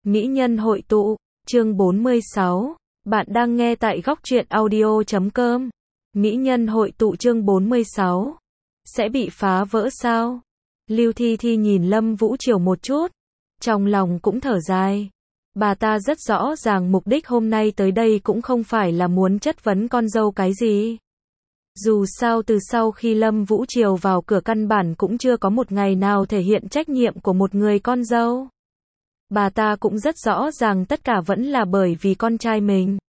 Mỹ nhân hội tụ, chương 46. Bạn đang nghe tại góc truyện audio.com. Mỹ nhân hội tụ chương 46. Sẽ bị phá vỡ sao? Lưu Thi Thi nhìn Lâm Vũ Triều một chút, trong lòng cũng thở dài. Bà ta rất rõ ràng mục đích hôm nay tới đây cũng không phải là muốn chất vấn con dâu cái gì. Dù sao từ sau khi Lâm Vũ Triều vào cửa căn bản cũng chưa có một ngày nào thể hiện trách nhiệm của một người con dâu. Bà ta cũng rất rõ ràng tất cả vẫn là bởi vì con trai mình.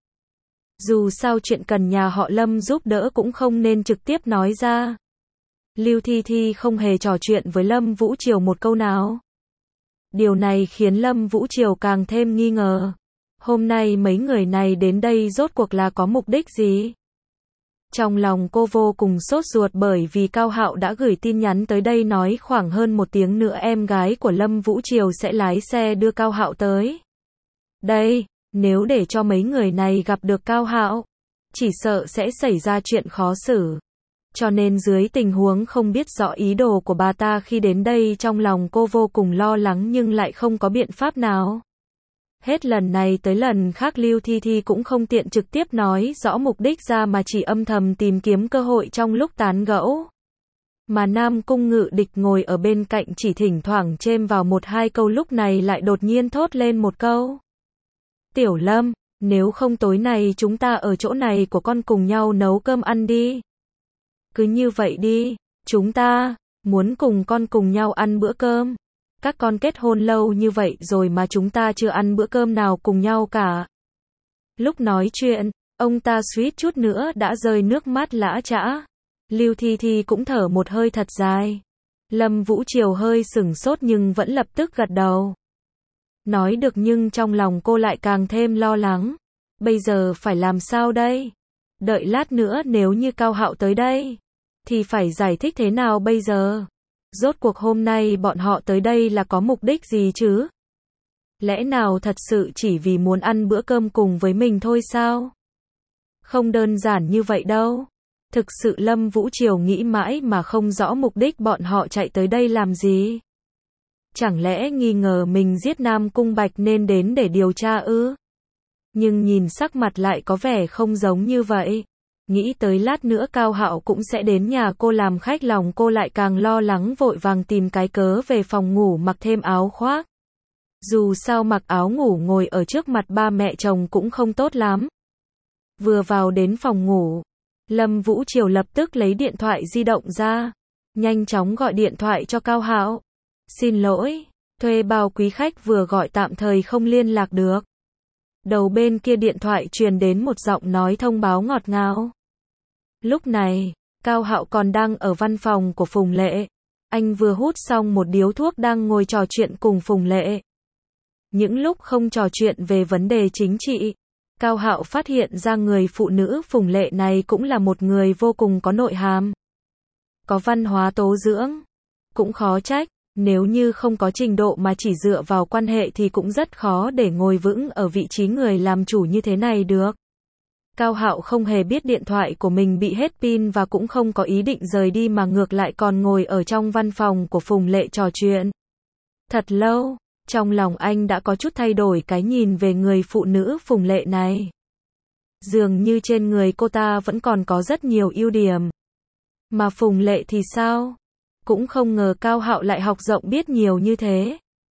Dù sao chuyện cần nhà họ Lâm giúp đỡ cũng không nên trực tiếp nói ra. Lưu Thi Thi không hề trò chuyện với Lâm Vũ Triều một câu nào. Điều này khiến Lâm Vũ Triều càng thêm nghi ngờ. Hôm nay mấy người này đến đây rốt cuộc là có mục đích gì? Trong lòng cô vô cùng sốt ruột bởi vì Cao Hạo đã gửi tin nhắn tới đây nói khoảng hơn một tiếng nữa em gái của Lâm Vũ Triều sẽ lái xe đưa Cao Hạo tới. Đây, nếu để cho mấy người này gặp được Cao Hạo, chỉ sợ sẽ xảy ra chuyện khó xử. Cho nên dưới tình huống không biết rõ ý đồ của bà ta khi đến đây trong lòng cô vô cùng lo lắng nhưng lại không có biện pháp nào. Hết lần này tới lần khác Lưu Thi Thi cũng không tiện trực tiếp nói rõ mục đích ra mà chỉ âm thầm tìm kiếm cơ hội trong lúc tán gẫu. Mà Nam Cung Ngự Địch ngồi ở bên cạnh chỉ thỉnh thoảng chêm vào một hai câu lúc này lại đột nhiên thốt lên một câu. Tiểu Lâm, nếu không tối nay chúng ta ở chỗ này của con cùng nhau nấu cơm ăn đi. Cứ như vậy đi, chúng ta muốn cùng con cùng nhau ăn bữa cơm. Các con kết hôn lâu như vậy rồi mà chúng ta chưa ăn bữa cơm nào cùng nhau cả. Lúc nói chuyện, ông ta suýt chút nữa đã rơi nước mắt lã chã. Lưu Thi Thi cũng thở một hơi thật dài. Lâm Vũ Triều hơi sửng sốt nhưng vẫn lập tức gật đầu. Nói được nhưng trong lòng cô lại càng thêm lo lắng. Bây giờ phải làm sao đây? Đợi lát nữa nếu như Cao Hạo tới đây, thì phải giải thích thế nào bây giờ? Rốt cuộc hôm nay bọn họ tới đây là có mục đích gì chứ? Lẽ nào thật sự chỉ vì muốn ăn bữa cơm cùng với mình thôi sao? Không đơn giản như vậy đâu. Thực sự Lâm Vũ Triều nghĩ mãi mà không rõ mục đích bọn họ chạy tới đây làm gì. Chẳng lẽ nghi ngờ mình giết Nam Cung Bạch nên đến để điều tra ư? Nhưng nhìn sắc mặt lại có vẻ không giống như vậy. Nghĩ tới lát nữa Cao Hạo cũng sẽ đến nhà cô làm khách lòng cô lại càng lo lắng vội vàng tìm cái cớ về phòng ngủ mặc thêm áo khoác. Dù sao mặc áo ngủ ngồi ở trước mặt ba mẹ chồng cũng không tốt lắm. Vừa vào đến phòng ngủ, Lâm Vũ Triều lập tức lấy điện thoại di động ra, nhanh chóng gọi điện thoại cho Cao Hạo. Xin lỗi, thuê bao quý khách vừa gọi tạm thời không liên lạc được. Đầu bên kia điện thoại truyền đến một giọng nói thông báo ngọt ngào. Lúc này, Cao Hạo còn đang ở văn phòng của Phùng Lệ. Anh vừa hút xong một điếu thuốc đang ngồi trò chuyện cùng Phùng Lệ. Những lúc không trò chuyện về vấn đề chính trị, Cao Hạo phát hiện ra người phụ nữ Phùng Lệ này cũng là một người vô cùng có nội hàm. Có văn hóa tố dưỡng. Cũng khó trách, nếu như không có trình độ mà chỉ dựa vào quan hệ thì cũng rất khó để ngồi vững ở vị trí người làm chủ như thế này được. Cao Hạo không hề biết điện thoại của mình bị hết pin và cũng không có ý định rời đi mà ngược lại còn ngồi ở trong văn phòng của Phùng Lệ trò chuyện. Thật lâu, trong lòng anh đã có chút thay đổi cái nhìn về người phụ nữ Phùng Lệ này. Dường như trên người cô ta vẫn còn có rất nhiều ưu điểm. Mà Phùng Lệ thì sao? Cũng không ngờ Cao Hạo lại học rộng biết nhiều như thế.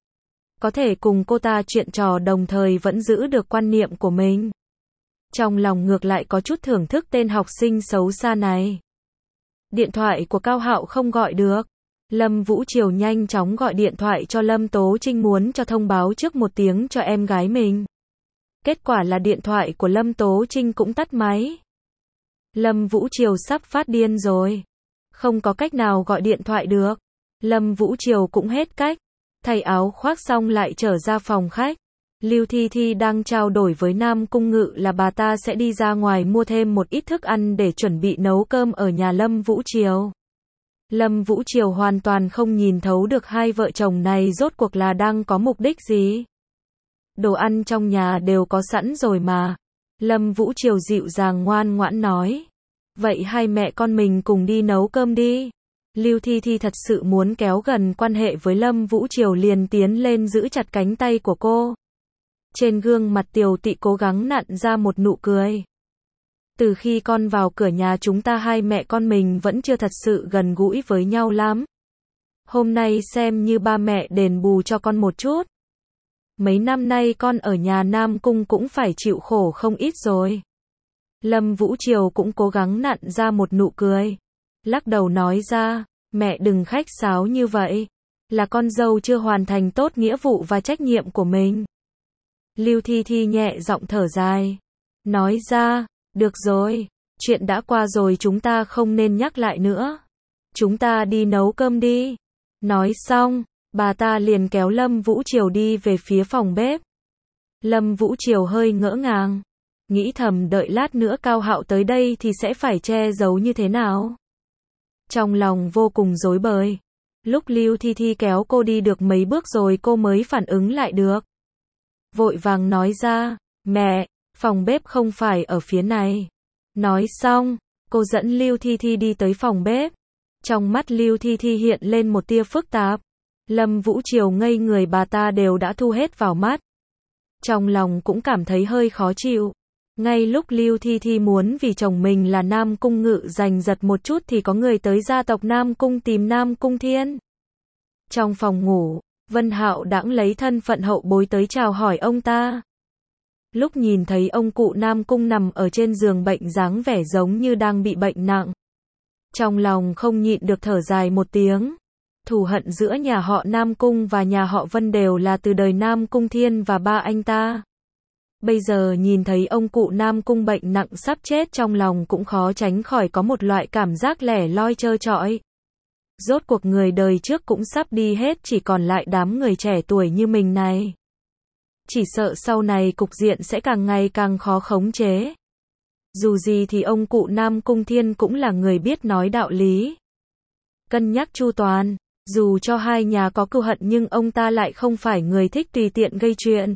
Có thể cùng cô ta chuyện trò đồng thời vẫn giữ được quan niệm của mình. Trong lòng ngược lại có chút thưởng thức tên học sinh xấu xa này. Điện thoại của Cao Hạo không gọi được. Lâm Vũ Triều nhanh chóng gọi điện thoại cho Lâm Tố Trinh muốn cho thông báo trước một tiếng cho em gái mình. Kết quả là điện thoại của Lâm Tố Trinh cũng tắt máy. Lâm Vũ Triều sắp phát điên rồi. Không có cách nào gọi điện thoại được. Lâm Vũ Triều cũng hết cách. Thay áo khoác xong lại trở ra phòng khách. Lưu Thi Thi đang trao đổi với Nam Cung Ngự là bà ta sẽ đi ra ngoài mua thêm một ít thức ăn để chuẩn bị nấu cơm ở nhà Lâm Vũ Triều. Lâm Vũ Triều hoàn toàn không nhìn thấu được hai vợ chồng này rốt cuộc là đang có mục đích gì. Đồ ăn trong nhà đều có sẵn rồi mà. Lâm Vũ Triều dịu dàng ngoan ngoãn nói. Vậy hai mẹ con mình cùng đi nấu cơm đi. Lưu Thi Thi thật sự muốn kéo gần quan hệ với Lâm Vũ Triều liền tiến lên giữ chặt cánh tay của cô. Trên gương mặt Tiều Tị cố gắng nặn ra một nụ cười. Từ khi con vào cửa nhà chúng ta hai mẹ con mình vẫn chưa thật sự gần gũi với nhau lắm. Hôm nay xem như ba mẹ đền bù cho con một chút. Mấy năm nay con ở nhà Nam Cung cũng phải chịu khổ không ít rồi. Lâm Vũ Triều cũng cố gắng nặn ra một nụ cười. Lắc đầu nói ra, mẹ đừng khách sáo như vậy. Là con dâu chưa hoàn thành tốt nghĩa vụ và trách nhiệm của mình. Lưu Thi Thi nhẹ giọng thở dài. Nói ra, được rồi, chuyện đã qua rồi chúng ta không nên nhắc lại nữa. Chúng ta đi nấu cơm đi. Nói xong, bà ta liền kéo Lâm Vũ Triều đi về phía phòng bếp. Lâm Vũ Triều hơi ngỡ ngàng. Nghĩ thầm đợi lát nữa Cao Hạo tới đây thì sẽ phải che giấu như thế nào. Trong lòng vô cùng rối bời. Lúc Lưu Thi Thi kéo cô đi được mấy bước rồi cô mới phản ứng lại được. Vội vàng nói ra, mẹ, phòng bếp không phải ở phía này. Nói xong, cô dẫn Lưu Thi Thi đi tới phòng bếp. Trong mắt Lưu Thi Thi hiện lên một tia phức tạp. Lâm Vũ Triều ngây người bà ta đều đã thu hết vào mắt. Trong lòng cũng cảm thấy hơi khó chịu. Ngay lúc Lưu Thi Thi muốn vì chồng mình là Nam Cung Ngự giành giật một chút thì có người tới gia tộc Nam Cung tìm Nam Cung Thiên. Trong phòng ngủ, Vân Hạo đãng lấy thân phận hậu bối tới chào hỏi ông ta. Lúc nhìn thấy ông cụ Nam Cung nằm ở trên giường bệnh dáng vẻ giống như đang bị bệnh nặng. Trong lòng không nhịn được thở dài một tiếng. Thù hận giữa nhà họ Nam Cung và nhà họ Vân đều là từ đời Nam Cung Thiên và ba anh ta. Bây giờ nhìn thấy ông cụ Nam Cung bệnh nặng sắp chết trong lòng cũng khó tránh khỏi có một loại cảm giác lẻ loi trơ trọi. Rốt cuộc người đời trước cũng sắp đi hết chỉ còn lại đám người trẻ tuổi như mình này. Chỉ sợ sau này cục diện sẽ càng ngày càng khó khống chế. Dù gì thì ông cụ Nam Cung Thiên cũng là người biết nói đạo lý. Cân nhắc chu toàn, dù cho hai nhà có cừu hận nhưng ông ta lại không phải người thích tùy tiện gây chuyện.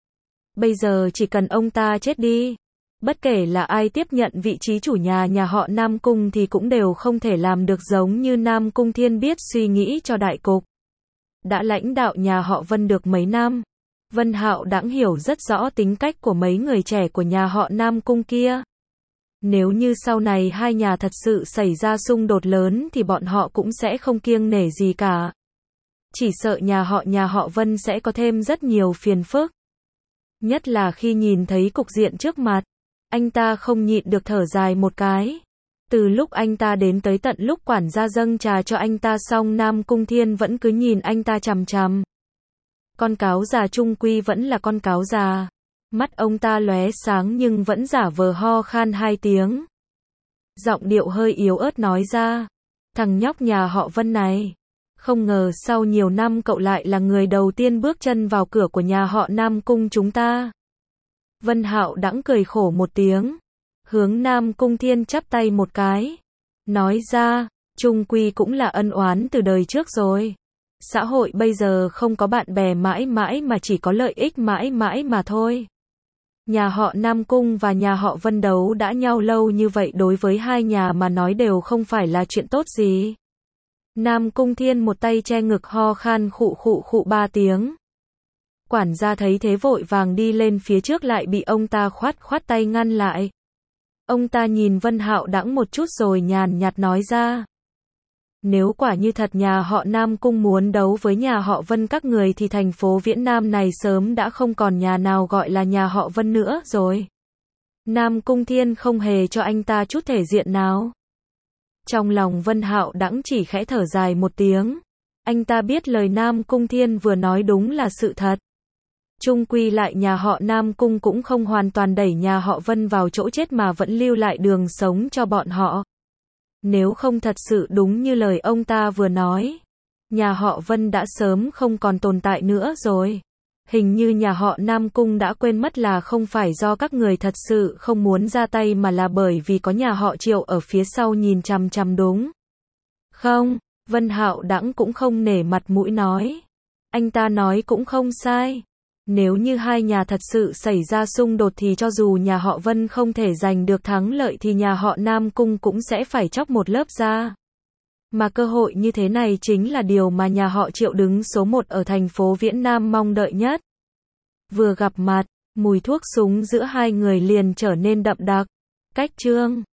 Bây giờ chỉ cần ông ta chết đi, bất kể là ai tiếp nhận vị trí chủ nhà họ Nam Cung thì cũng đều không thể làm được giống như Nam Cung Thiên biết suy nghĩ cho đại cục. Đã lãnh đạo nhà họ Vân được mấy năm, Vân Hạo đãng hiểu rất rõ tính cách của mấy người trẻ của nhà họ Nam Cung kia. Nếu như sau này hai nhà thật sự xảy ra xung đột lớn thì bọn họ cũng sẽ không kiêng nể gì cả. Chỉ sợ nhà họ Vân sẽ có thêm rất nhiều phiền phức. Nhất là khi nhìn thấy cục diện trước mặt, anh ta không nhịn được thở dài một cái. Từ lúc anh ta đến tới tận lúc quản gia dâng trà cho anh ta xong Nam Cung Thiên vẫn cứ nhìn anh ta chằm chằm. Con cáo già chung quy vẫn là con cáo già. Mắt ông ta lóe sáng nhưng vẫn giả vờ ho khan hai tiếng. Giọng điệu hơi yếu ớt nói ra, thằng nhóc nhà họ Vân này. Không ngờ sau nhiều năm cậu lại là người đầu tiên bước chân vào cửa của nhà họ Nam Cung chúng ta. Vân Hạo đãng cười khổ một tiếng, hướng Nam Cung Thiên chắp tay một cái. Nói ra, chung quy cũng là ân oán từ đời trước rồi. Xã hội bây giờ không có bạn bè mãi mãi mà chỉ có lợi ích mãi mãi mà thôi. Nhà họ Nam Cung và nhà họ Vân đấu đã nhau lâu như vậy đối với hai nhà mà nói đều không phải là chuyện tốt gì. Nam Cung Thiên một tay che ngực ho khan khụ khụ khụ 3 tiếng. Quản gia thấy thế vội vàng đi lên phía trước lại bị ông ta khoát tay ngăn lại. Ông ta nhìn Vân Hạo đãng một chút rồi nhàn nhạt nói ra. Nếu quả như thật nhà họ Nam Cung muốn đấu với nhà họ Vân các người thì thành phố Viễn Nam này sớm đã không còn nhà nào gọi là nhà họ Vân nữa rồi. Nam Cung Thiên không hề cho anh ta chút thể diện nào. Trong lòng Vân Hạo đãng chỉ khẽ thở dài một tiếng. Anh ta biết lời Nam Cung Thiên vừa nói đúng là sự thật. Chung quy lại nhà họ Nam Cung cũng không hoàn toàn đẩy nhà họ Vân vào chỗ chết mà vẫn lưu lại đường sống cho bọn họ. Nếu không thật sự đúng như lời ông ta vừa nói, nhà họ Vân đã sớm không còn tồn tại nữa rồi. Hình như nhà họ Nam Cung đã quên mất là không phải do các người thật sự không muốn ra tay mà là bởi vì có nhà họ Triệu ở phía sau nhìn chằm chằm đúng. Không, Vân Hạo đãng cũng không nể mặt mũi nói. Anh ta nói cũng không sai. Nếu như hai nhà thật sự xảy ra xung đột thì cho dù nhà họ Vân không thể giành được thắng lợi thì nhà họ Nam Cung cũng sẽ phải chóc một lớp da. Mà cơ hội như thế này chính là điều mà nhà họ Triệu đứng số 1 ở thành phố Viễn Nam mong đợi nhất. Vừa gặp mặt, mùi thuốc súng giữa hai người liền trở nên đậm đặc. Cách chương